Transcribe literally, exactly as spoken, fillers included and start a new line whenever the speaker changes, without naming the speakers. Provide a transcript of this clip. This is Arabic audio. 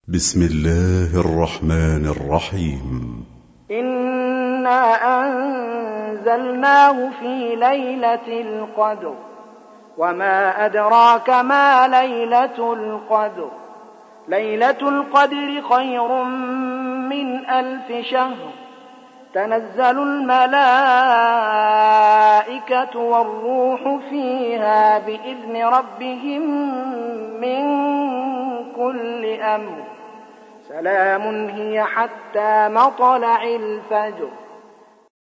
بسم الله الرحمن الرحيم.
إنا أنزلناه في ليلة القدر وما أدراك ما ليلة القدر ليلة القدر خير من ألف شهر. تنزل الملائكة والروح فيها بإذن ربهم من كل أمر. سلام هي حتى مطلع الفجر.